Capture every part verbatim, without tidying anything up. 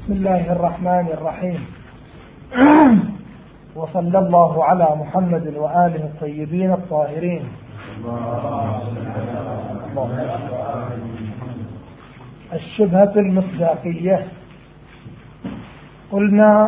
بسم الله الرحمن الرحيم. وصلى الله على محمد وآله الطيبين الطاهرين. الشبهة المصداقية. قلنا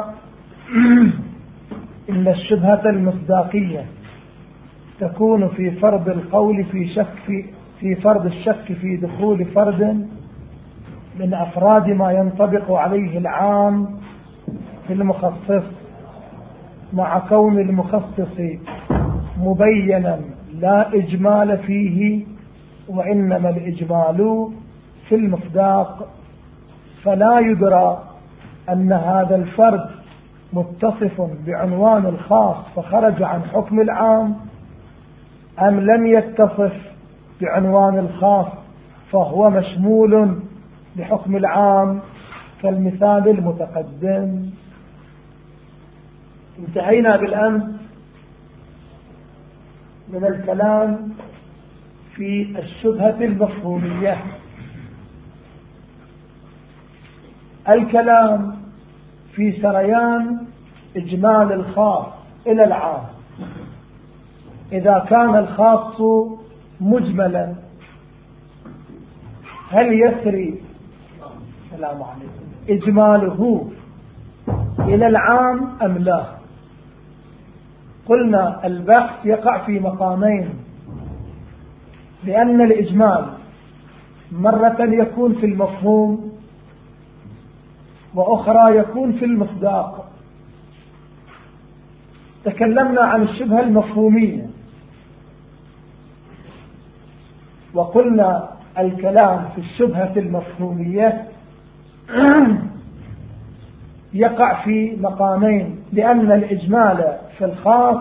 إن الشبهة المصداقية تكون في فرض القول في شك في, في فرض الشك في دخول فرد من أفراد ما ينطبق عليه العام في المخصص، مع كون المخصص مبينا لا إجمال فيه، وإنما الإجمال في المصداق، فلا يدرى أن هذا الفرد متصف بعنوان الخاص فخرج عن حكم العام، أم لم يتصف بعنوان الخاص فهو مشمول بحكم العام، كالمثال المتقدم. انتهينا بالأمس من الكلام في الشبهة المفهومية. الكلام في سريان إجمال الخاص إلى العام. إذا كان الخاص مجملا هل يسري السلام عليكم إجماله إلى العام أم لا؟ قلنا البحث يقع في مقامين، لأن الإجمال مرة يكون في المفهوم وأخرى يكون في المصداق. تكلمنا عن الشبهة المفهومية وقلنا الكلام في الشبهة المفهومية يقع في مقامين، لأن الإجمال في الخاص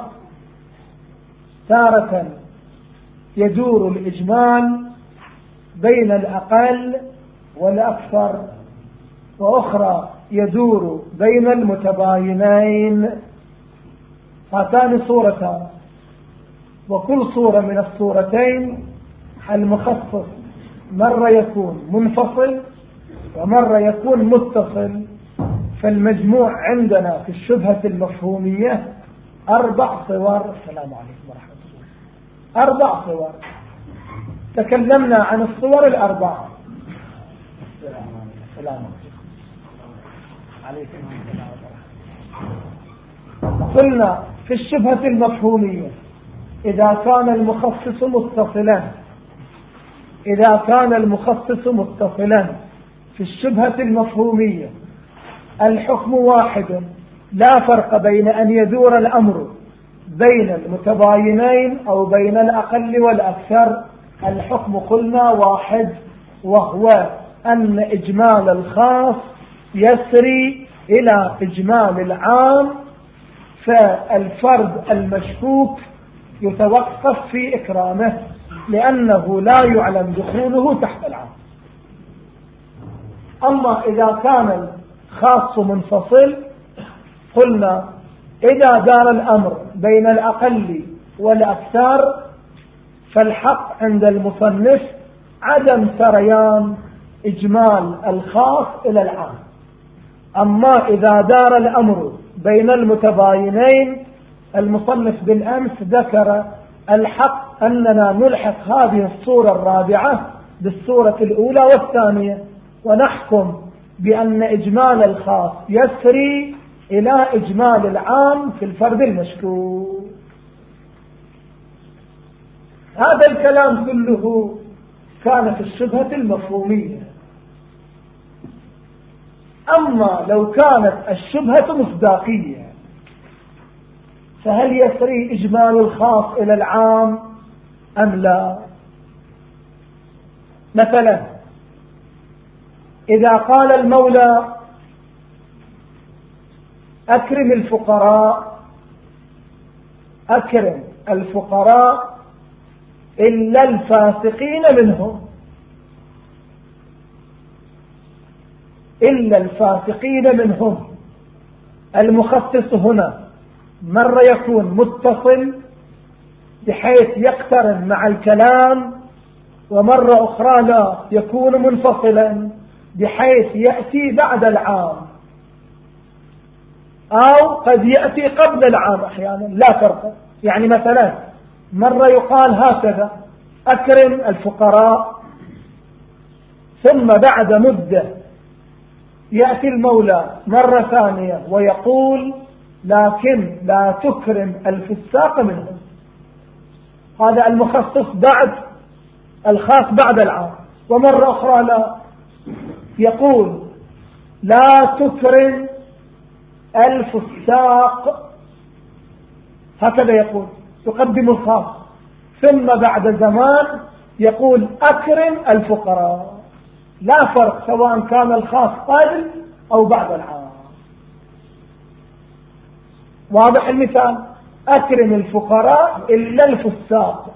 تارة يدور الإجمال بين الأقل والأكثر، وأخرى يدور بين المتباينين. هاتان صورتان، وكل صورة من الصورتين المخصص مرة يكون منفصل ومرة يكون متصل. فالمجموع عندنا في الشبهة المفهومية أربع صور. السلام عليكم ورحمة الله. أربع صور. تكلمنا عن الصور الأربعة. السلام عليكم. قلنا في الشبهة المفهومية إذا كان المخصص متصلا إذا كان المخصص متصلا في الشبهة المفهومية الحكم واحد، لا فرق بين أن يدور الأمر بين المتباينين أو بين الأقل والأكثر. الحكم قلنا واحد، وهو أن إجمال الخاص يسري إلى إجمال العام، فالفرد المشكوك يتوقف في إكرامه لأنه لا يعلم دخوله تحت العام. أما إذا كان الخاص منفصل قلنا إذا دار الأمر بين الأقل والأكثر فالحق عند المصنف عدم سريان إجمال الخاص إلى العام. أما إذا دار الأمر بين المتباينين المصنف بالأمس ذكر الحق أننا نلحق هذه الصورة الرابعة بالصورة الأولى والثانية، ونحكم بأن إجمال الخاص يسري إلى إجمال العام في الفرد المشكوك. هذا الكلام كله كان في الشبهة المفهومية. أما لو كانت الشبهة مصداقية فهل يسري إجمال الخاص إلى العام أم لا؟ مثلا إذا قال المولى أكرم الفقراء أكرم الفقراء إلا الفاسقين منهم إلا الفاسقين منهم المخصص هنا مرة يكون متصل بحيث يقترن مع الكلام، ومرة أخرى لا يكون منفصلا بحيث يأتي بعد العام. أو قد يأتي قبل العام أحيانا لا فرق. يعني مثلا مرة يقال هكذا أكرم الفقراء، ثم بعد مدة يأتي المولى مرة ثانية ويقول لكن لا تكرم الفساق منهم. هذا المخصص بعد الخاص بعد العام. ومرة أخرى لا، يقول لا تكرم الفساق، هكذا يقول، يقدم الخاص، ثم بعد زمان يقول أكرم الفقراء. لا فرق سواء كان الخاص قبل أو بعد العام. واضح المثال؟ أكرم الفقراء إلا الفساق.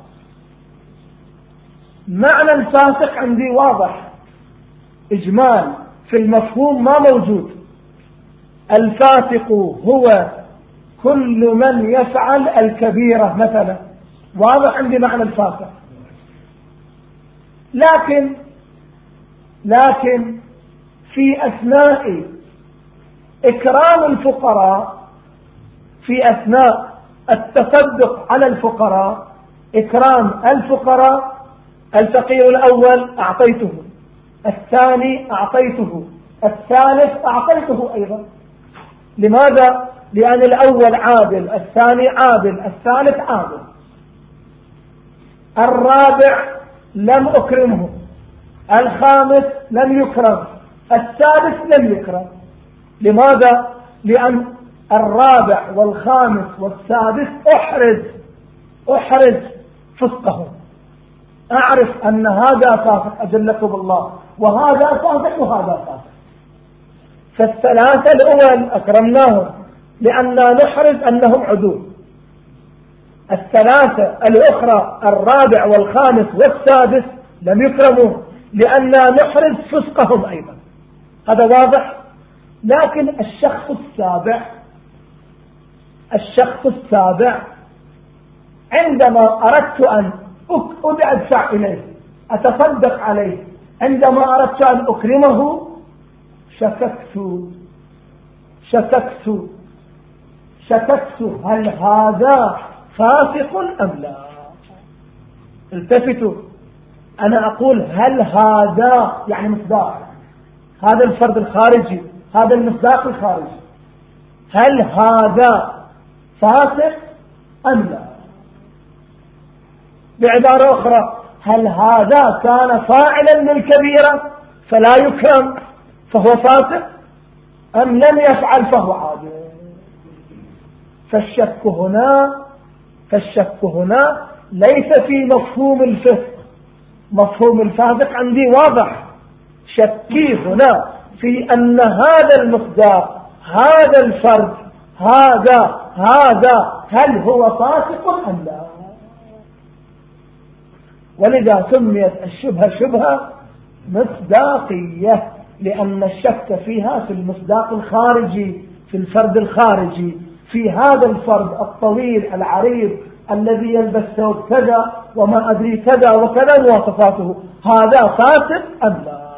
معنى الفاسق عندي واضح، إجمال في المفهوم ما موجود. الفاسق هو كل من يفعل الكبيرة مثلا، واضح عندي معنى الفاسق. لكن لكن في أثناء إكرام الفقراء، في أثناء التصدق على الفقراء، إكرام الفقراء، الفقير الأول أعطيته، الثاني أعطيته، الثالث أعطيته أيضا. لماذا؟ لأن الأول عادل، الثاني عادل، الثالث عادل. الرابع لم أكرمه، الخامس لم يكرم، السادس لم يكرم. لماذا؟ لأن الرابع والخامس والسادس أحرز أحرز فسقهم، أعرف أن هذا فاسق أجلكم الله، وهذا فاسق وهذا فاسق. فالثلاثة الأول أكرمناهم لأننا نحرز أنهم عدول. الثلاثة الأخرى الرابع والخامس والسادس لم يكرموا لأننا نحرز فسقهم أيضا. هذا واضح. لكن الشخص السابع الشخص السابع عندما أردت أن أدفع إليه، أتصدق عليه، عندما أردت أن أكرمه شككت شككت شككت هل هذا فاسق أم لا. التفتوا، أنا أقول هل هذا يعني مصداق، هذا الفرد الخارجي، هذا المصداق الخارجي، هل هذا فاسق أم لا. بعبارة أخرى، هل هذا كان فاعلا للكبيرة فلا يكرم فهو فاسق، أم لم يفعل فهو عادل. فالشك هنا فالشك هنا ليس في مفهوم الفسق. مفهوم الفاسق عندي واضح. شكي هنا في أن هذا المصداق، هذا الفرد، هذا هذا هل هو فاسق أم لا. ولذا سميت الشبهة شبهة مصداقية، لأن الشك فيها في المصداق الخارجي، في الفرد الخارجي، في هذا الفرد الطويل العريض الذي يلبس ثوب كذا وما أدري كذا وكذا مواصفاته، هذا فاسق أم لا.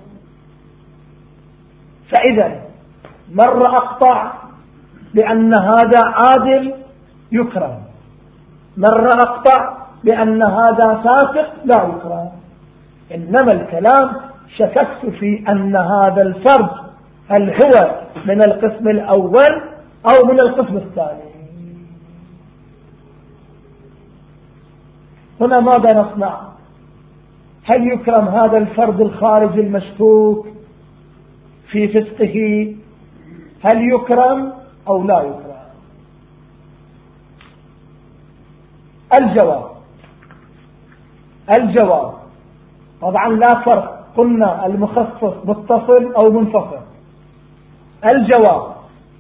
فإذا مرة أقطع بأن هذا عادل يكرم، مرة أقطع بأن هذا فاسق لا يكرم. إنما الكلام شككت في أن هذا الفرد هل هو من القسم الأول أو من القسم الثاني. هنا ماذا نصنع؟ هل يكرم هذا الفرد الخارجي المشكوك في فسقه؟ هل يكرم أو لا يكرم؟ الجواب الجواب طبعا لا فرق، قلنا المخصص متصل أو منفصل. الجواب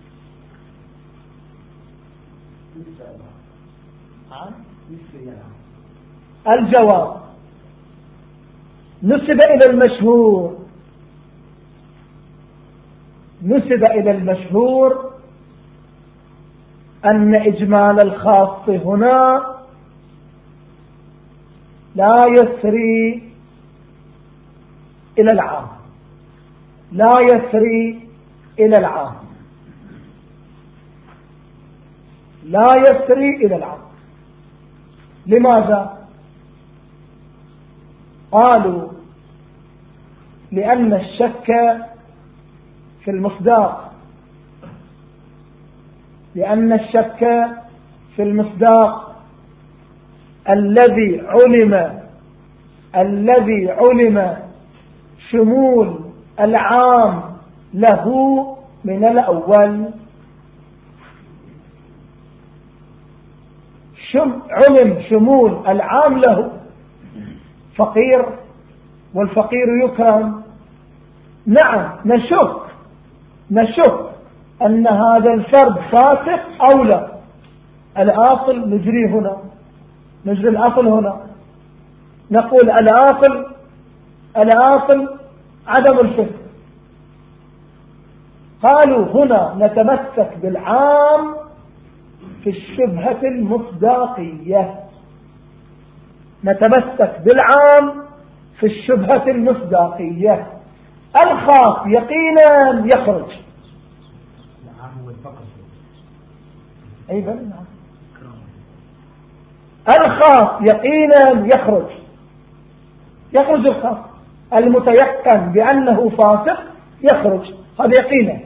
الجواب نسب إلى المشهور نسب إلى المشهور أن إجمال الخاص هنا لا يسري إلى العام، لا يسري إلى العام. لا يسري إلى العام. لماذا؟ قالوا لأن الشك في المصداق لأن الشك في المصداق الذي علم الذي علم شمول العام له من الأول، شم علم شمول العام له، فقير والفقير يكرم. نعم نشك نشك أن هذا الفرد فاسق أو لا، الأصل نجري هنا نجري الأصل هنا، نقول الأصل الأصل عدم الفسق. قالوا هنا نتمسك بالعام في الشبهة المصداقية، نتمسك بالعام في الشبهة المصداقية. الخاص يقينا يخرج. أي بل نعم. الخاص يقينا يخرج يخرج الخاص المتيقن بأنه فاسق يخرج، هذا يقينا.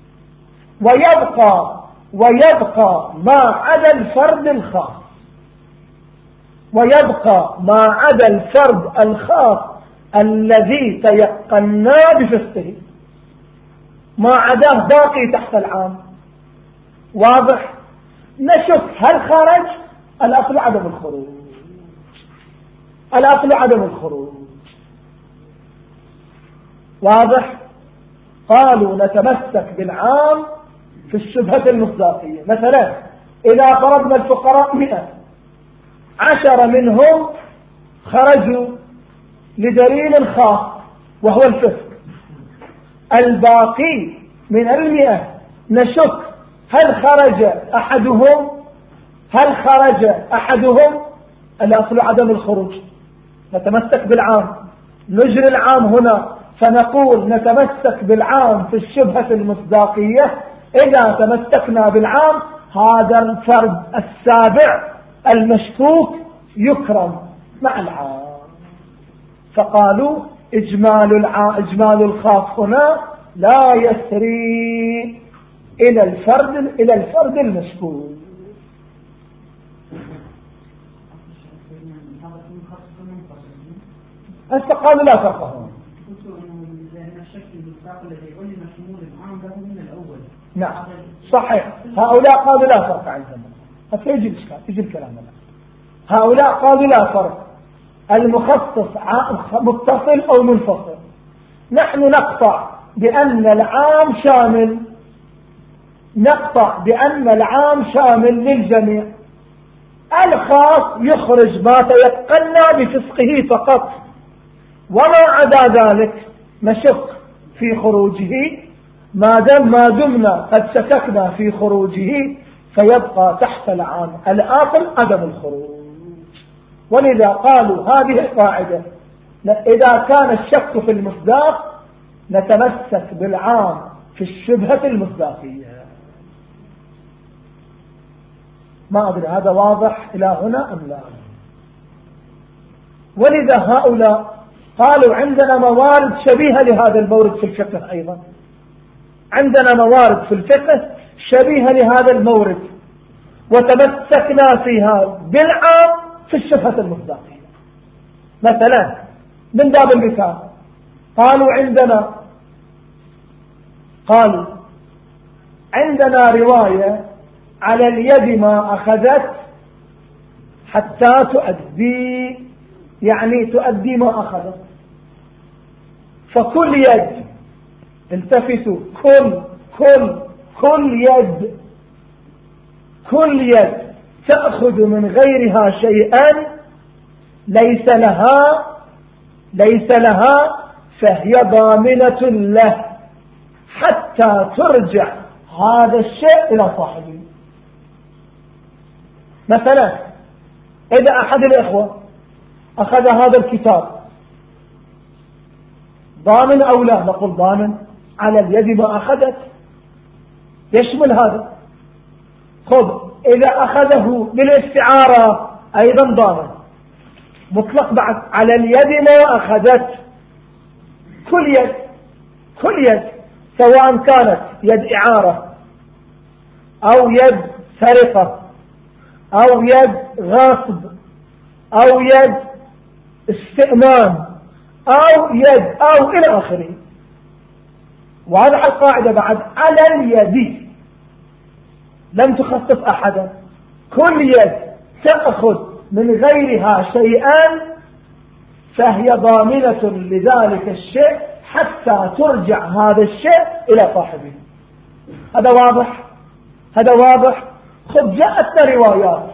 ويبقى ويبقى ما عدا الفرد الخاص ويبقى ما عدا الفرد الخاص الذي تيقنا بفسقه، ما عداه باقي تحت العام. واضح؟ نشك هل خرج؟ الأصل عدم الخروج الأصل عدم الخروج واضح؟ قالوا نتمسك بالعام في الشبهة المصداقية. مثلا إذا فرضنا الفقراء مئة، عشر منهم خرجوا لدليل خاص وهو الفسق، الباقي من المئة نشك هل خرج أحدهم هل خرج أحدهم الأصل عدم الخروج. نتمسك بالعام، نجري العام هنا، فنقول نتمسك بالعام في الشبهة المصداقية. إذا تمسكنا بالعام هذا الفرد السابع المشكوك يكرم مع العام. فقالوا إجمال, الع... إجمال الخاص هنا لا يسري إلى الفرد إلى الفرد المشكوك. قالوا لا فرق هنا. نعم صحيح، هؤلاء قالوا لا فرق عندنا. حتى يجي الإشكال يجي الكلام الآن. هؤلاء قالوا لا فرق، المخصص متصل أو منفصل. نحن نقطع بأن العام شامل نقطع بأن العام شامل للجميع. الخاص يخرج ما تيقنا بفسقه فقط، وما عدا ذلك نشك في خروجه. ما دام ما دمنا قد شككنا في خروجه فيبقى تحت العام الآخر عدم الخروج. ولذا قالوا هذه القاعدة، إذا كان الشك في المصداق نتمسك بالعام في الشبهة المصداقية. ما أدري هذا واضح إلى هنا أم لا؟ ولذا هؤلاء قالوا عندنا موارد شبيهة لهذا المورد في الفقه. أيضا عندنا موارد في الفقه شبيهة لهذا المورد، وتمسكنا فيها بالعام في الشبهة المصداقية. مثلا من باب المثال قالوا عندنا قالوا عندنا رواية على اليد ما أخذت حتى تؤدي، يعني تؤدي ما أخذت. فكل يد، التفتوا، كل كل كل يد كل يد تأخذ من غيرها شيئا ليس لها ليس لها فهي ضامنة له حتى ترجع هذا الشيء إلى صاحبه. مثلا إذا أحد الإخوة أخذ هذا الكتاب ضامن أو لا؟ نقول ضامن، على اليد ما أخذت، يشمل هذا. خذ إذا أخذه بالاستعارة أيضا ضامن مطلق بعد. على اليد ما أخذت، كل يد كل يد سواء كانت يد إعارة أو يد سرقة أو يد غاصب أو يد استئمان أو يد أو إلى آخره. وهذا القاعدة بعد على اليد لم تخصص أحدا، كل يد تأخذ من غيرها شيئا فهي ضامنة لذلك الشيء حتى ترجع هذا الشيء إلى صاحبه. هذا واضح؟ هذا واضح؟ خذ جاءتنا روايات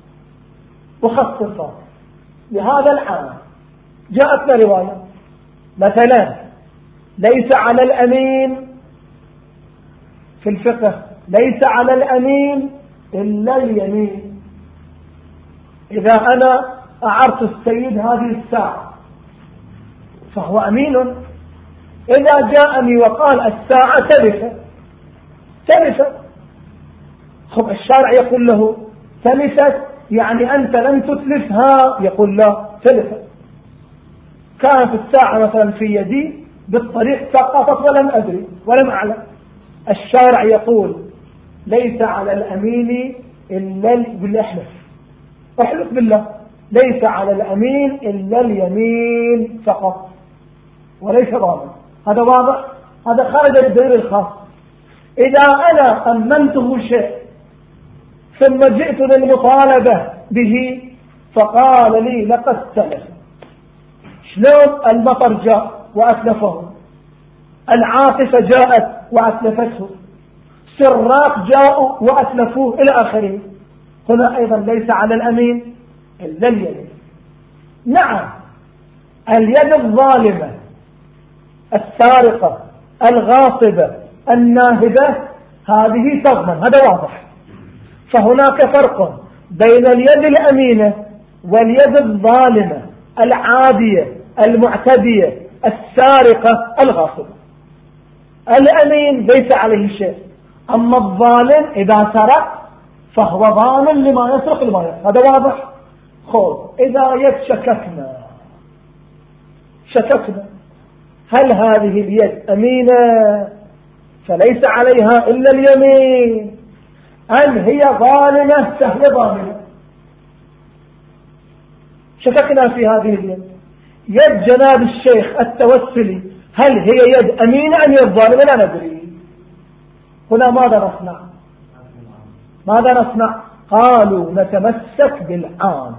مخصصة لهذا العام، جاءتنا روايات مثلا ليس على الأمين في الفقه، ليس على الأمين إلا اليمين. إذا أنا أعرت السيد هذه الساعة فهو أمين. إذا جاءني وقال الساعة تلفت تلفت، خب الشارع يقول له تلفت يعني أنت لم تتلفها، يقول لا تلفت. كانت الساعة مثلا في يدي بالطريق سقطت ولم أدري ولم أعلم، الشارع يقول ليس على الأمين إلا بالله، احلف احلف بالله، ليس على الأمين إلا اليمين فقط وليس ضامن. هذا واضح؟ هذا خارج الدليل الخاص. إذا أنا أمنته شيء ثم جئت للمطالبة به فقال لي لقد تلف، شلون؟ المطر جاء وأتلفه، العاصفة جاءت وأتلفته، سراق جاءوا وأتلفوه إلى آخره. هنا أيضا ليس على الأمين إلا اليد. نعم اليد الظالمة السارقة الغاصبة الناهبة هذه تضمن، هذا واضح. فهناك فرق بين اليد الأمينة واليد الظالمة العادية المعتدية السارقة الغاصبة. الأمين ليس عليه شيء، أما الظالم إذا سرق فهو ضامن لما يسرق لما يسرق، هذا واضح. خذ إذا يتشككنا شككنا هل هذه اليد أمينة فليس عليها إلا اليمين أم هي ظالمة فهي ضامنة؟ شككنا في هذه اليد. يد جناب الشيخ التوسلي هل هي يد أمينة أم يد ظالمة؟ لا ندري. هنا ماذا نصنع؟ ماذا نصنع؟ قالوا نتمسك بالعام،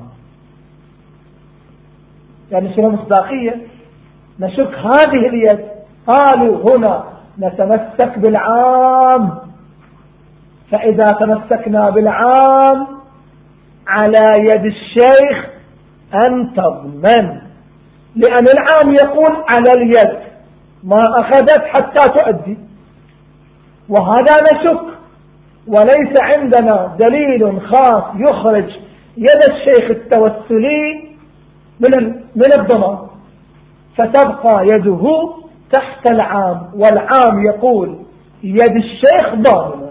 يعني شنو مصداقية؟ نشك هذه اليد. قالوا هنا نتمسك بالعام، فإذا تمسكنا بالعام على يد الشيخ أن تضمن، لأن العام يقول على اليد ما أخذت حتى تؤدي، وهذا نشك وليس عندنا دليل خاص يخرج يد الشيخ التوسلي من من الضمان، فتبقى يده تحت العام، والعام يقول يد الشيخ ضامنة.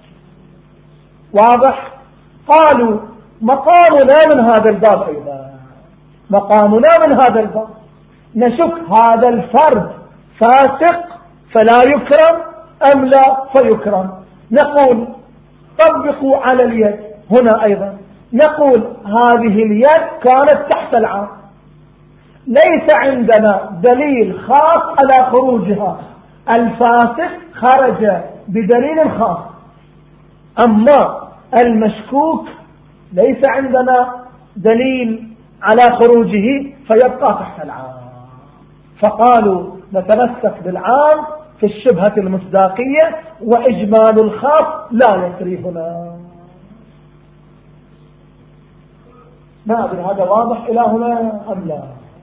واضح؟ قالوا مقامنا من هذا الباب أيضا، مقامنا من هذا الباب نشك هذا الفرد فاسق فلا يكرم أم لا فيكرم. نقول طبقوا على اليد. هنا أيضا نقول هذه اليد كانت تحت العام، ليس عندنا دليل خاص على خروجها، الفاسق خرج بدليل خاص، أما المشكوك ليس عندنا دليل على خروجه فيبقى تحت العام. فقالوا نتمسك بالعام في الشبهة المصداقية، وإجمال الخاص لا يسري هنا. ما أدري هذا واضح إلى هنا أم لا؟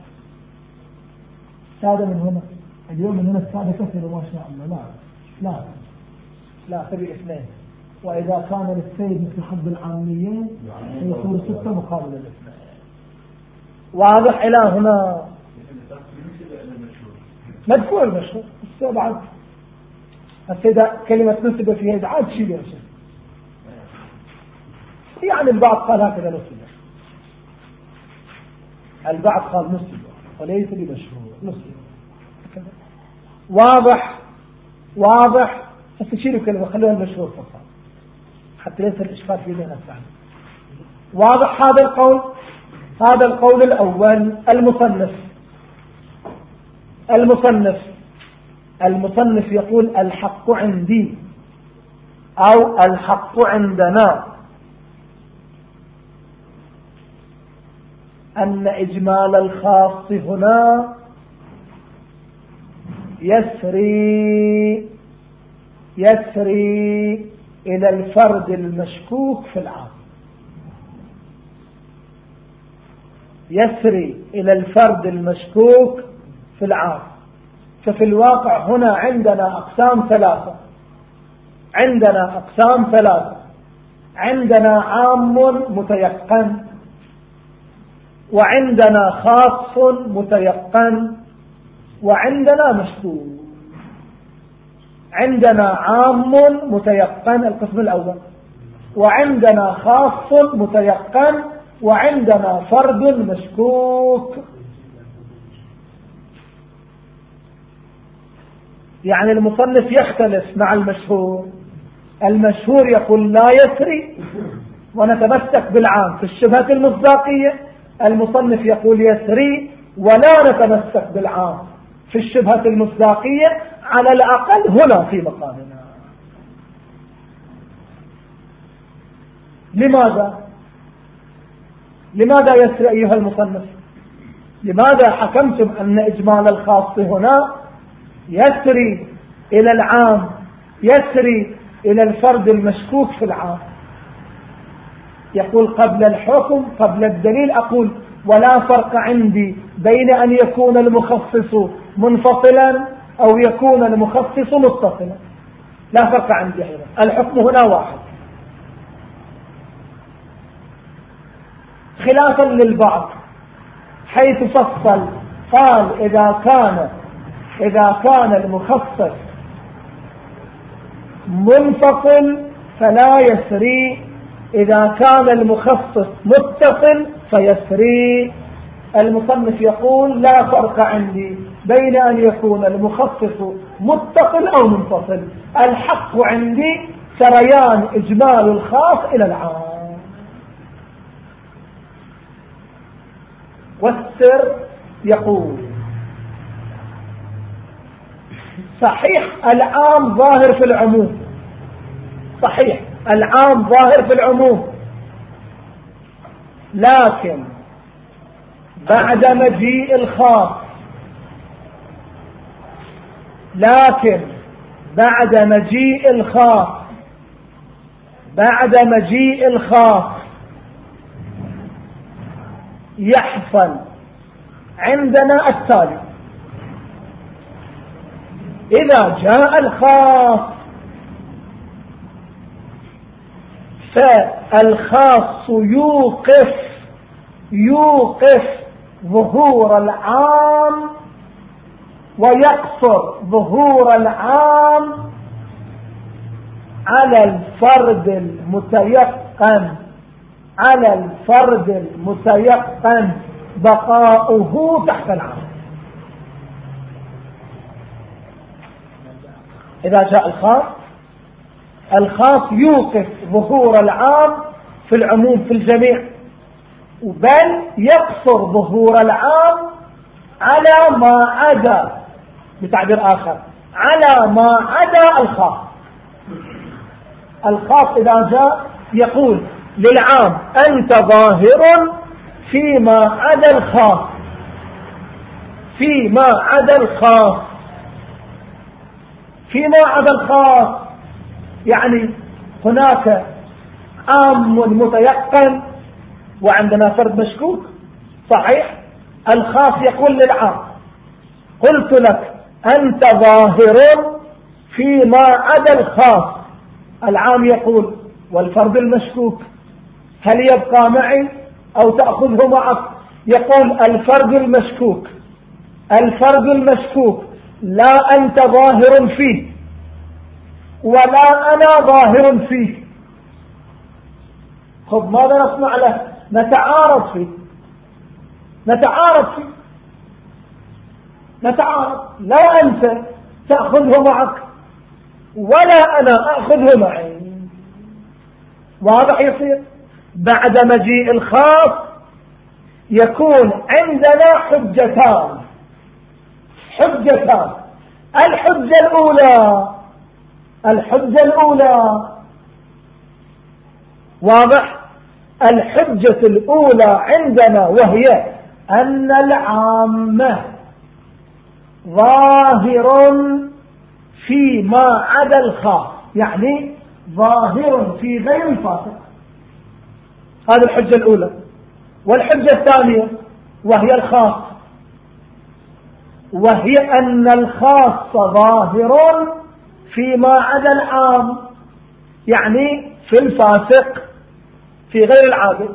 السادة من هنا اليوم من هنا السادة كثير ما شاء الله. لا لا لا تبي اثنين، وإذا كان للسيد مثل حب العاميين يصير ستة مقابل الاثنين. واضح إلى هنا؟ مدفوع المشهور بعد السيدة كلمة نسبة فيها إزعاج شيء يا شيخ. يعني البعض قال هكذا نسب، البعض قال نسب وليس بمشهور نسب. واضح واضح. فتشيلوا كلمة خلوها المشهور فقط حتى ليس الإشكال في ذهن الثاني. واضح هذا القول. هذا القول الأول. المصنف المصنف المصنف يقول الحق عندي أو الحق عندنا أن إجمال الخاص هنا يسري يسري إلى الفرد المشكوك في العام، يسري إلى الفرد المشكوك في العام. ففي الواقع هنا عندنا أقسام ثلاثة، عندنا أقسام ثلاثة عندنا عام متيقن، وعندنا خاص متيقن، وعندنا مشكوك. عندنا عام متيقن القسم الأول، وعندنا خاص متيقن، وعندنا فرد مشكوك. يعني المصنف يختلف مع المشهور. المشهور يقول لا يسري ونتمسك بالعام في الشبهة المصداقية، المصنف يقول يسري ولا نتمسك بالعام في الشبهة المصداقية، على الأقل هنا في مقامنا. لماذا؟ لماذا يسري أيها المصنف؟ لماذا حكمتم أن إجمال الخاص هنا يسري إلى العام، يسري إلى الفرد المشكوك في العام؟ يقول قبل الحكم قبل الدليل أقول ولا فرق عندي بين أن يكون المخصص منفصلا أو يكون المخصص متصلا، لا فرق عندي أيضا، الحكم هنا واحد. خلافا للبعض حيث فصل قال إذا كان إذا كان المخصص منفصل فلا يسري، إذا كان المخصص متصل فيسري. المصنف يقول لا فرق عندي بين أن يكون المخصص متصل أو منفصل، الحق عندي سريان إجمال الخاص إلى العام. والسر يقول صحيح العام ظاهر في العموم، صحيح العام ظاهر في العموم، لكن بعد مجيء الخاص لكن بعد مجيء الخاص بعد مجيء الخاص يحصل عندنا التالي: إذا جاء الخاص فالخاص يوقف يوقف ظهور العام ويقصر ظهور العام على الفرد المتيقن على الفرد المتيقن بقاؤه تحت العام. إذا جاء الخاص الخاص يوقف ظهور العام في العموم في الجميع، بل يقصر ظهور العام على ما عدا، بتعبير آخر على ما عدا الخاص. الخاص إذا جاء يقول للعام أنت ظاهر فيما عدا الخاص، فيما عدا الخاص فيما عدا الخاص يعني هناك عام متيقن وعندنا فرد مشكوك، صحيح. الخاص يقول للعام قلت لك أنت ظاهر فيما عدا الخاص، العام يقول والفرد المشكوك هل يبقى معي أو تأخذه معك؟ يقول الفرد المشكوك الفرد المشكوك لا أنت ظاهر فيه ولا أنا ظاهر فيه، خذ ماذا نصنع له؟ نتعارض فيه نتعارض فيه نتعارض لا أنت تأخذه معك ولا أنا أخذه معي. واضح يصير بعد مجيء الخاص يكون عندنا حجتان حجتان الحجة الأولى الحجة الأولى واضح الحجة الأولى عندنا وهي أن العامة ظاهر فيما عدا الخاص، يعني ظاهر في غير الفاسق. هذه الحجة الأولى. والحجة الثانية وهي الخاص، وهي أن الخاص ظاهر فيما عدا العام، يعني في الفاسق في غير العابد.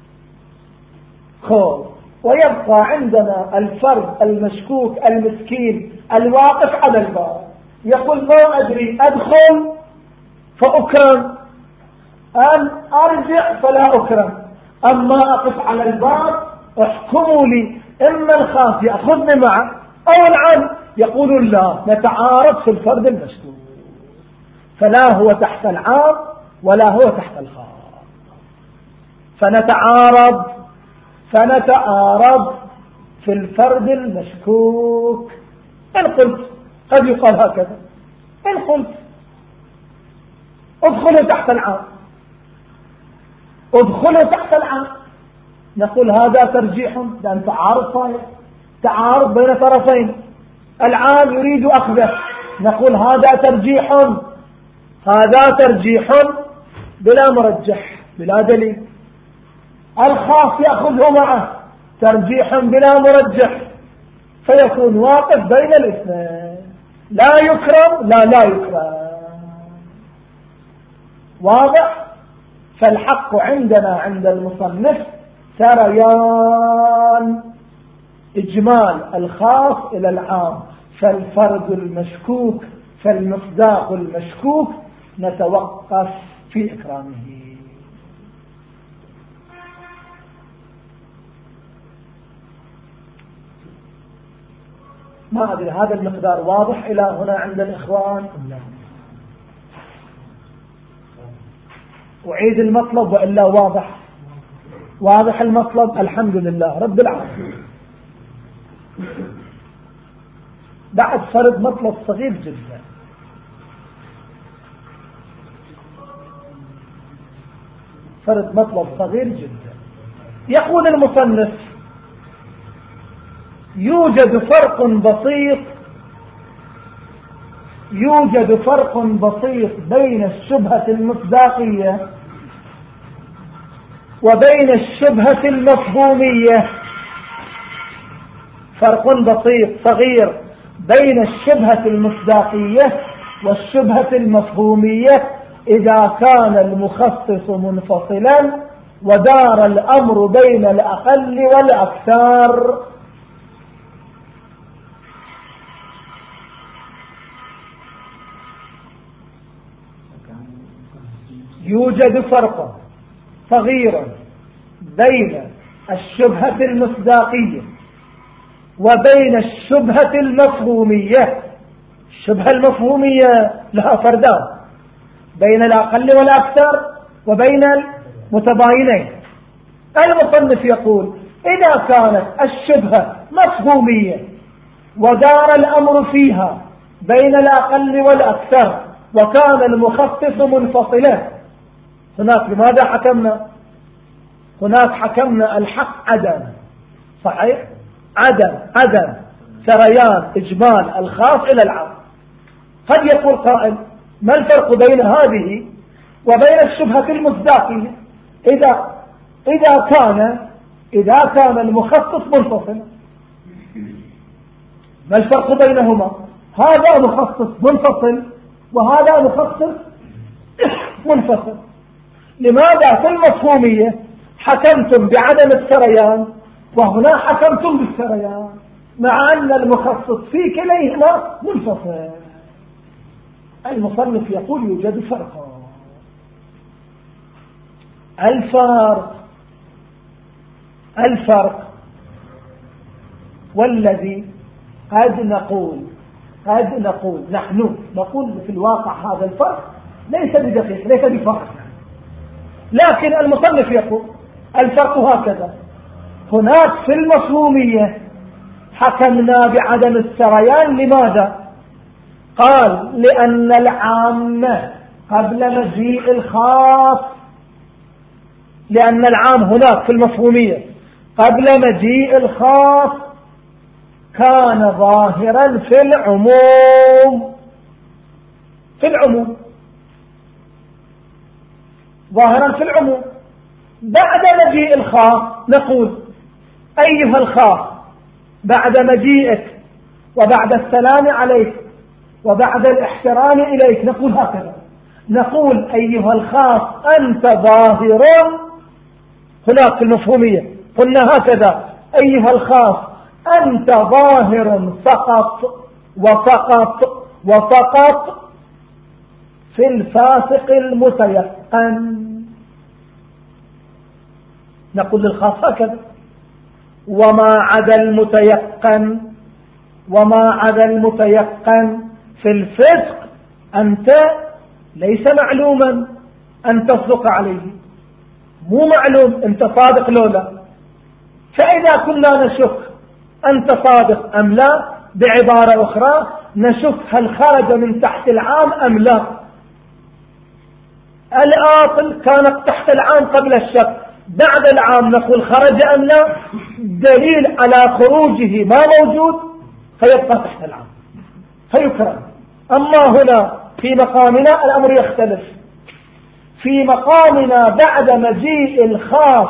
خب ويبقى عندنا الفرد المشكوك المسكين الواقف على الباب، يقول ما أدري أدخل فأكرم أم أرجع فلا أكرم، أما أقف على الباب احكموا لي إما الخاص يأخذني معه أو العام. يقولون لا، نتعارض في الفرد المشكوك، فلا هو تحت العام ولا هو تحت الخاص، فنتعارض فنتعارض في الفرد المشكوك. إن قلت قد يقال هكذا، إن قلت ادخلوا تحت العام ادخلوا تحت العام، نقول هذا ترجيح، لأن تعارض صحيح، تعارض بين طرفين، العام يريد أخذه، نقول هذا ترجيح هذا ترجيح بلا مرجح بلا دليل. الخاص يأخذه معه ترجيح بلا مرجح، فيكون واقف بين الاثنين، لا يكرم لا لا يكرم. واضح؟ فالحق عندنا عند المصنف سريان إجمال الخاص إلى العام، فالفرد المشكوك فالمصداق المشكوك نتوقف في إكرامه. ما أدري هذا المقدار واضح إلى هنا عند الإخوان؟ أعيد المطلب وإلا واضح؟ واضح المطلب الحمد لله رب العالمين. بعد فرض مطلب صغير جدا، فرض مطلب صغير جدا. يقول المصنف يوجد فرق بسيط يوجد فرق بسيط بين الشبهة المصداقية وبين الشبهة المفهومية. فرق بسيط صغير بين الشبهة المصداقية والشبهة المفهومية إذا كان المخصص منفصلا ودار الأمر بين الأقل والأكثر. يوجد فرق صغير بين الشبهة المصداقية وبين الشبهة المفهومية. الشبهة المفهومية لها فردان، بين الأقل والأكثر وبين المتباينين. المصنف يقول إذا كانت الشبهة مفهومية ودار الأمر فيها بين الأقل والأكثر وكان المخصص منفصلا، هناك لماذا حكمنا؟ هناك حكمنا الحق عدم، صحيح؟ عدم عدم سريان إجمال الخاص إلى العام. قد يقول قائل ما الفرق بين هذه وبين الشبهة المصداقية إذا إذا كان إذا كان المخصص منفصل؟ ما الفرق بينهما؟ هذا مخصص منفصل وهذا مخصص منفصل. لماذا في المفهومية حكمتم بعدم السريان وهنا حكمتم بالسريان مع أن المخصص في كليهما منفصل؟ المصنف يقول يوجد فرق. الفرق الفرق والذي قد نقول قد نقول نحن نقول في الواقع هذا الفرق ليس بدقيق، ليس بفرق، لكن المصنف يقول الفرق هكذا. هناك في المفهومية حكمنا بعدم السريان. لماذا؟ قال لأن العام قبل مجيء الخاص، لأن العام هناك في المفهومية قبل مجيء الخاص كان ظاهرا في العموم في العموم ظاهرا في العموم. بعد مجيء الخاص نقول أيها الخاص بعد مجيئك وبعد السلام عليك وبعد الاحترام إليك نقول هكذا، نقول أيها الخاص أنت ظاهر. هناك في المفهومية قلنا هكذا أيها الخاص أنت ظاهر فقط وفقط وفقط في الفاسق المتيقن. نقول للخاص هكذا، وما عدا المتيقن وما عدا المتيقن في الفسق أنت ليس معلوما أن تصدق عليه، مو معلوم أنت صادق لولا. فإذا كنا نشك أنت صادق أم لا، بعبارة أخرى نشك هل خرج من تحت العام أم لا. الآصل كانت تحت العام قبل الشك، بعد العام نقول خرج أم لا، دليل على خروجه ما موجود فيبقى تحت العام فيكرم. أما هنا في مقامنا الأمر يختلف. في مقامنا بعد مجيء الخاص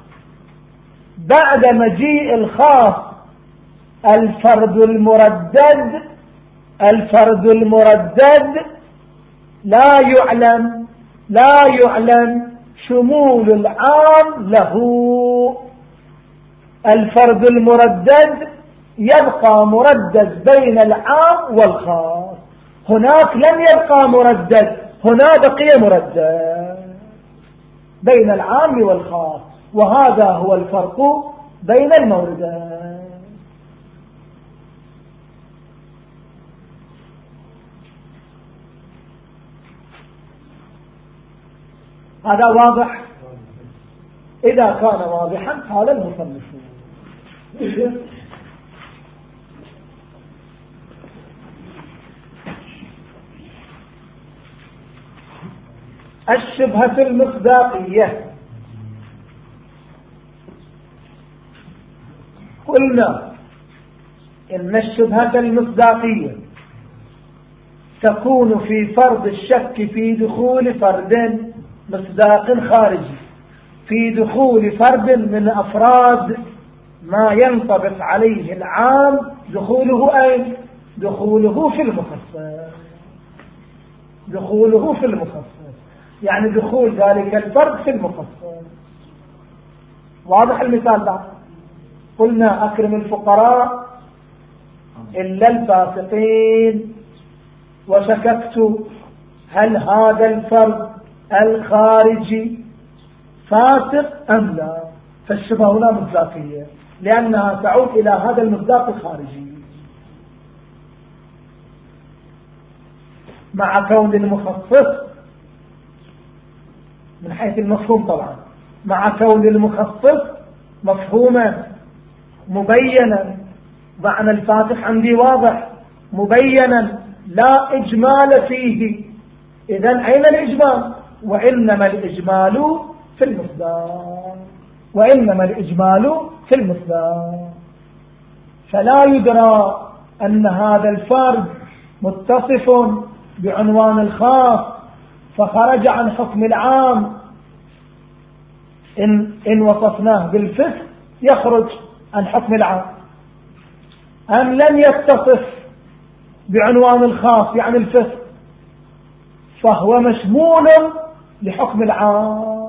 بعد مجيء الخاص الفرد المردد الفرد المردد لا يعلم لا يعلم شمول العام له. الفرد المردد يبقى مردد بين العام والخاص، هناك لم يبقى مردد، هنا بقي مردد بين العام والخاص، وهذا هو الفرق بين الموردين. هذا واضح؟ إذا كان واضحا قال المصنف الشبهة المصداقية. قلنا إن الشبهة المصداقية تكون في فرض الشك في دخول فرد مصداق خارجي، في دخول فرد من أفراد ما ينطبق عليه العام دخوله أين؟ دخوله في المخصص دخوله في المخصص يعني دخول ذلك الفرد في المخصص. واضح المثال ده؟ قلنا أكرم الفقراء إلا الفاسقين، وشككت هل هذا الفرد الخارجي فاسق أم لا، فالشبهة هنا مصداقية لأنها تعود إلى هذا المصداق الخارجي، مع كون المخصص من حيث المفهوم طبعا، مع كون المخصص مفهوما مبينا، معنى الفاتح عندي واضح مبينا لا إجمال فيه. إذن أين الإجمال؟ وإنما الإجمال في المصداق وإنما الإجمال في المصداق. فلا يدرى أن هذا الفرد متصف بعنوان الخاص فخرج عن حكم العام، إن, إن وصفناه بالفسق يخرج عن حكم العام، أم لم يتصف بعنوان الخاص يعني الفسق فهو مشمول لحكم العام،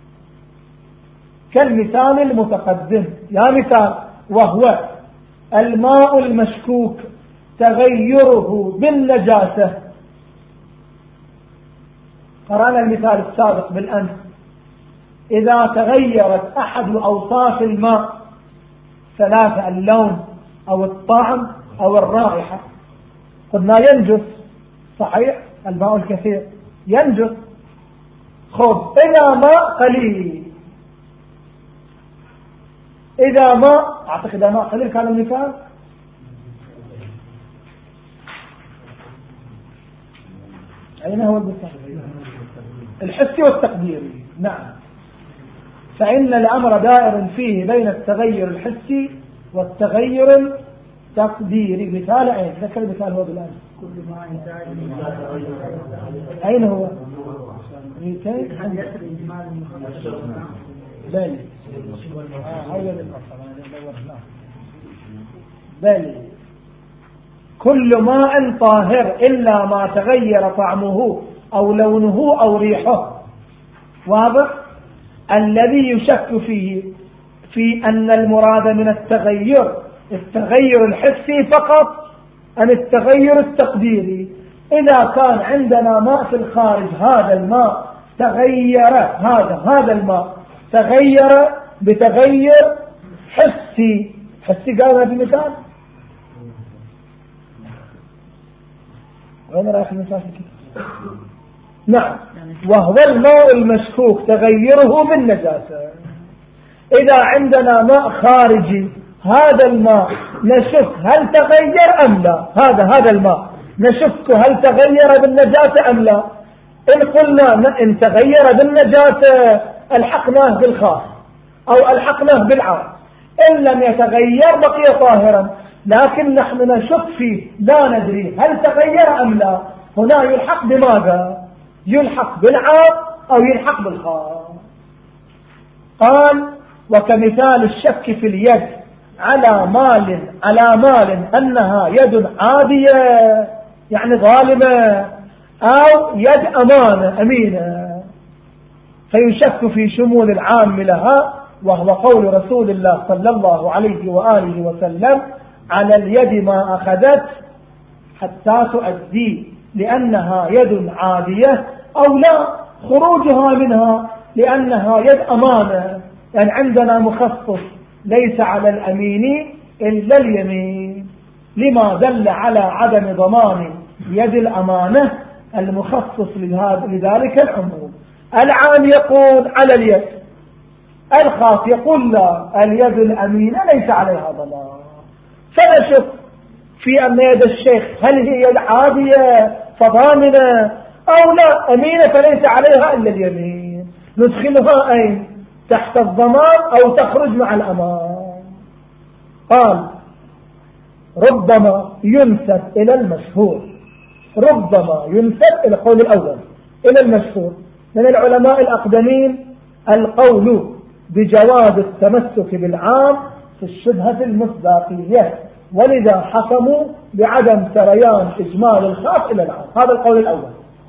كالمثال المتقدم. يا مثال وهو الماء المشكوك تغيره بالنجاسة. قرأنا المثال السابق بالأمس إذا تغيرت أحد أوصاف الماء ثلاثة، اللون أو الطعم أو الرائحة، قلنا ينجس، صحيح؟ الماء الكثير ينجس. خذ إذا ماء قليل، إذا ماء أعتقد إذا ماء قليل كان المثال أين هو المثال؟ الحسي والتقديري. نعم، فإن الأمر دائر فيه بين التغير الحسي والتغير التقديري. مثال أين؟ ذكر المثال هو بالآن. أين هو؟ بل بل كل ماء طاهر إلا ما تغير طعمه أو لونه أو ريحه. واضح؟ الذي يشك فيه في أن المراد من التغير التغير الحسي فقط أم التغير التقديري. إذا كان عندنا ماء في الخارج، هذا الماء تغير، هذا هذا الماء تغير بتغير حسي. حسي قالنا في مثال، وين رايح المثال كده؟ نعم، وهو الماء المشكوك تغيره بالنجاسة. إذا عندنا ماء خارجي، هذا الماء نشك هل تغير أم لا، هذا هذا الماء نشك هل تغير بالنجاسة أم لا. إن قلنا إن تغير بالنجاسة الحقناه بالخاص أو الحقناه بالعام، إن لم يتغير بقي طاهرا، لكن نحن نشك فيه لا ندري هل تغير أم لا. هنا يلحق بماذا؟ يلحق بالعام أو يلحق بالخاص. قال وكمثال الشك في اليد على مال على مال أنها يد عادية يعني ظالمة، أو يد أمانة أمينة، فيشك في شمول العام لها، وهو قول رسول الله صلى الله عليه وآله وسلم على اليد ما أخذت حتى تؤدي لأنها يد عادية، أو لا خروجها منها لأنها يد أمانة. يعني عندنا مخصص ليس على الأمين إلا اليمين، لما دل على عدم ضمان يد الأمانة المخصص لذلك العموم. العام يقول على اليد، الخاص يقول لا، اليد الأمينة ليس عليها ضمان. فنشك في أن يد الشيخ هل هي يد عادية فضامنة أو لا أمينة فليس عليها إلا اليمين، ندخلها أين؟ تحت الضمان أو تخرج مع الأمان. قال ربما ينسب إلى المشهور، ربما ينسب إلى القول الأول إلى المشهور من العلماء الأقدمين القول بجواز التمسك بالعام في الشبهة المصداقية، ولذا حكموا بعدم سريان إجمال الخاص إلى العام. هذا القول الأول.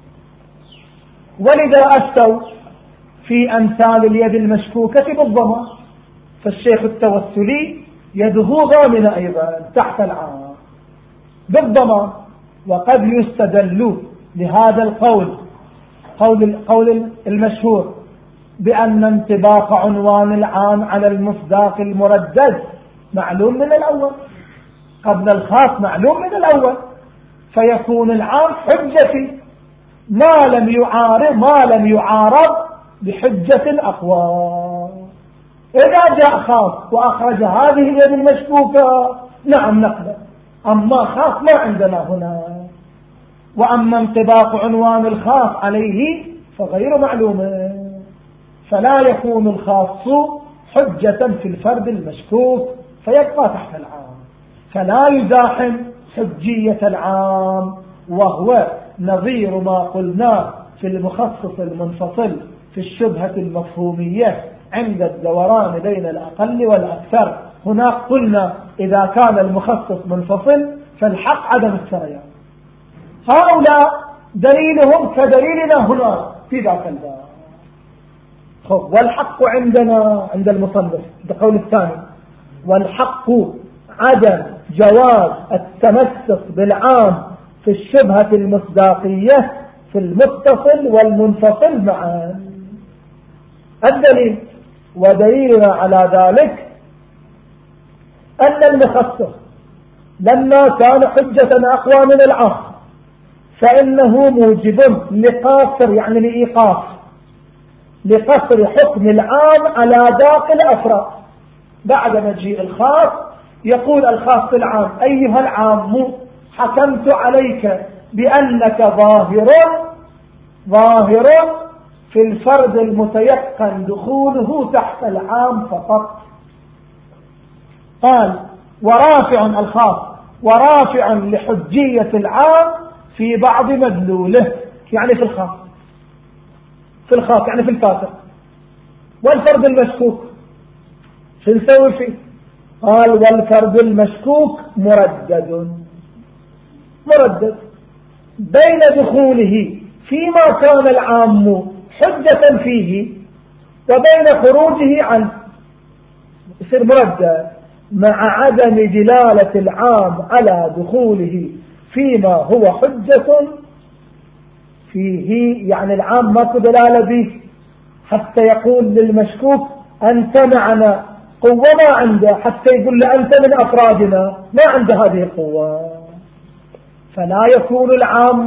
ولذا أفتوا في أمثال اليد المشكوكة بالضمان، فالشيخ التوسلي يده ضامنة أيضا تحت العام بالضمان. وقد يستدل لهذا القول قول قول المشهور بأن انطباق عنوان العام على المصداق المردد معلوم من الأول قبل الخاص معلوم من الأول، فيكون العام حجة ما لم يعارض ما لم يعارض بحجة الأقوى. إذا جاء خاص وأخرج هذه اليد المشكوكة نعم نقبل، أما خاص ما عندنا هنا. وأما انطباق عنوان الخاص عليه فغير معلوم، فلا يكون الخاص حجة في الفرد المشكوك فيبقى تحت العام، فلا يزاحم حجية العام، وهو نظير ما قلناه في المخصص المنفصل في الشبهة المفهومية عند الدوران بين الأقل والأكثر. هناك قلنا إذا كان المخصص منفصل فالحق عدم السريان. هؤلاء دليلهم كدليلنا هنا في ذاك الباب. والحق عندنا عند المصنف بقول الثاني، والحق عدم جواز التمسك بالعام في الشبهة المصداقية في المتصل والمنفصل معا. الدليل ودليلنا على ذلك أن المخصص لما كان حجة أقوى من العام فإنه موجب لقاصر يعني لإيقاف لقصر حكم العام على باقي الأفراد. بعد مجيء الخاص يقول الخاص العام أيها العام حكمت عليك بأنك ظاهر ظاهر في الفرد المتيقن دخوله تحت العام فقط. قال ورافع الخاص ورافع لحجية العام في بعض مدلوله يعني في الخاص في الخاص يعني في الفاسق. والفرد المشكوك شو نسوي فيه؟ قال والفرد المشكوك مردد مردد بين دخوله فيما كان العام حجة فيه وبين خروجه عنه يصير مردد مع عدم دلالة العام على دخوله فيما هو حجة فيه. يعني العام ما دلالة به حتى يقول للمشكوك أنت معنا قوة ما عنده، حتى يقول له أنت من أفرادنا ما عنده هذه القوة. فلا يكون العام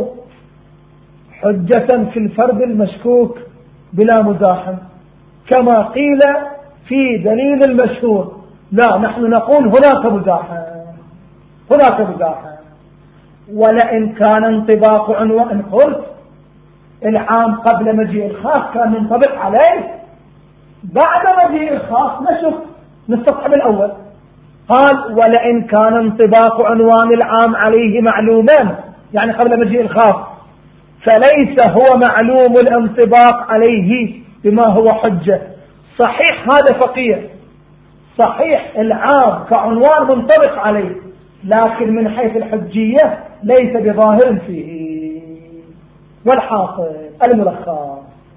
حجة في الفرد المشكوك بلا مزاحم كما قيل في دليل المشهور. لا نحن نقول هناك مزاحم هناك مزاحم. ولئن كان انطباق عنوان قلت العام قبل مجيء الخاص كان منطبق عليه، بعد مجيء الخاص نشوف نستصحب الأول. قال ولئن كان انطباق عنوان العام عليه معلوما يعني قبل مجيء الخاص فليس هو معلوم الانطباق عليه بما هو حجة. صحيح هذا فقيه، صحيح العام كعنوان منطبق عليه، لكن من حيث الحجية ليس بظاهر فيه. والحاصل الملخص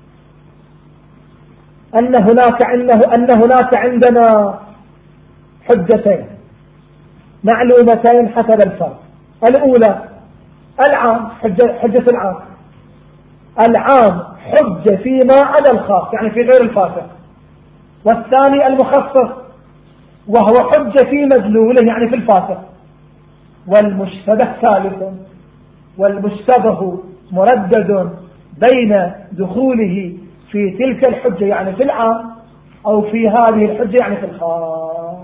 أن هناك أنه أن هناك عندنا حجتين معلومتين حسب الفرق. الأولى العام حجة, حجة العام العام حجة فيما عدا الخاص يعني في غير الفاسق. والثاني المخصص وهو حجة في مدلوله يعني في الفاسق. والمشتبه ثالث والمشتبه مردد بين دخوله في تلك الحجة يعني في العام أو في هذه الحجة يعني في الخاص.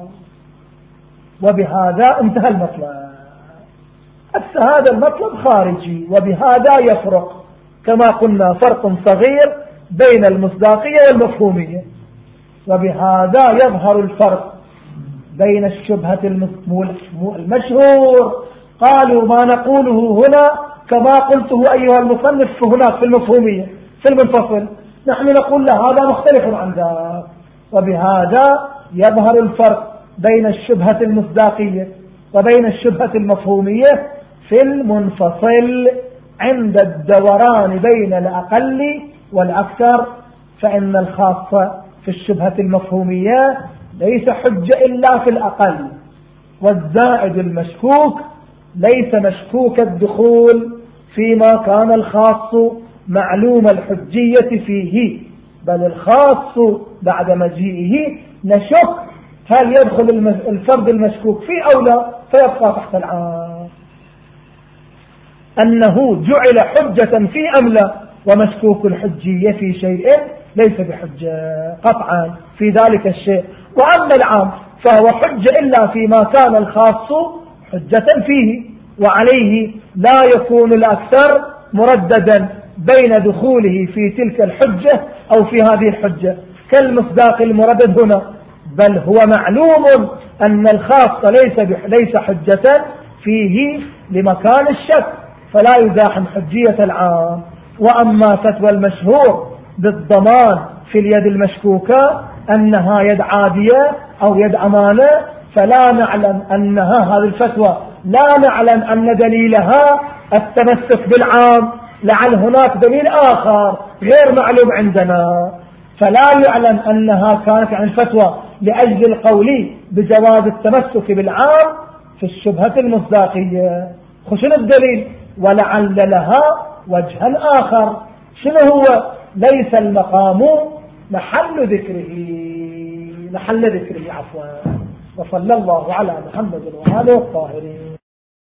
وبهذا انتهى المطلب. هذا المطلب خارجي وبهذا يفرق كما قلنا فرق صغير بين المصداقية والمفهومية. وبهذا يظهر الفرق بين الشبهة المشهور قالوا ما نقوله هنا كما قلته أيها المصنف هناك في المفهومية في المنفصل، نحن نقول له هذا مختلف عن ذاك. وبهذا يظهر الفرق بين الشبهة المصداقية وبين الشبهة المفهومية في المنفصل عند الدوران بين الأقل والأكثر. فإن الخاص في الشبهة المفهومية ليس حجة إلا في الأقل، والزائد المشكوك ليس مشكوك الدخول فيما كان الخاص معلوم الحجية فيه، بل الخاص بعد مجيئه نشك هل يدخل الفرد المشكوك فيه أو لا فيبقى تحت العام. أنه جعل حجة في أم لا ومشكوك الحجية في شيء ليس بحجة قطعا في ذلك الشيء. وأما العام فهو حجة إلا فيما كان الخاص حجة فيه، وعليه لا يكون الأكثر مرددا بين دخوله في تلك الحجة أو في هذه الحجة كالمصداق المردد هنا، بل هو معلوم أن الخاص ليس ليس حجة فيه لمكان الشك فلا يزاحم حجية العام. وأما فتوى المشهور بالضمان في اليد المشكوكة أنها يد عادية أو يد أمانة فلا نعلم أنها هذه الفتوى لا نعلم أن دليلها التمسك بالعام، لعل هناك دليل آخر غير معلوم عندنا، فلا يعلم أنها كانت عن الفتوى لأجل القول بجواز التمسك بالعام في الشبهة المصداقية. خشن الدليل ولعل لها وجها آخر. شنو هو؟ ليس المقام محل ذكره محل ذكره عفوا. وصلى الله على محمد وآله الطاهرين.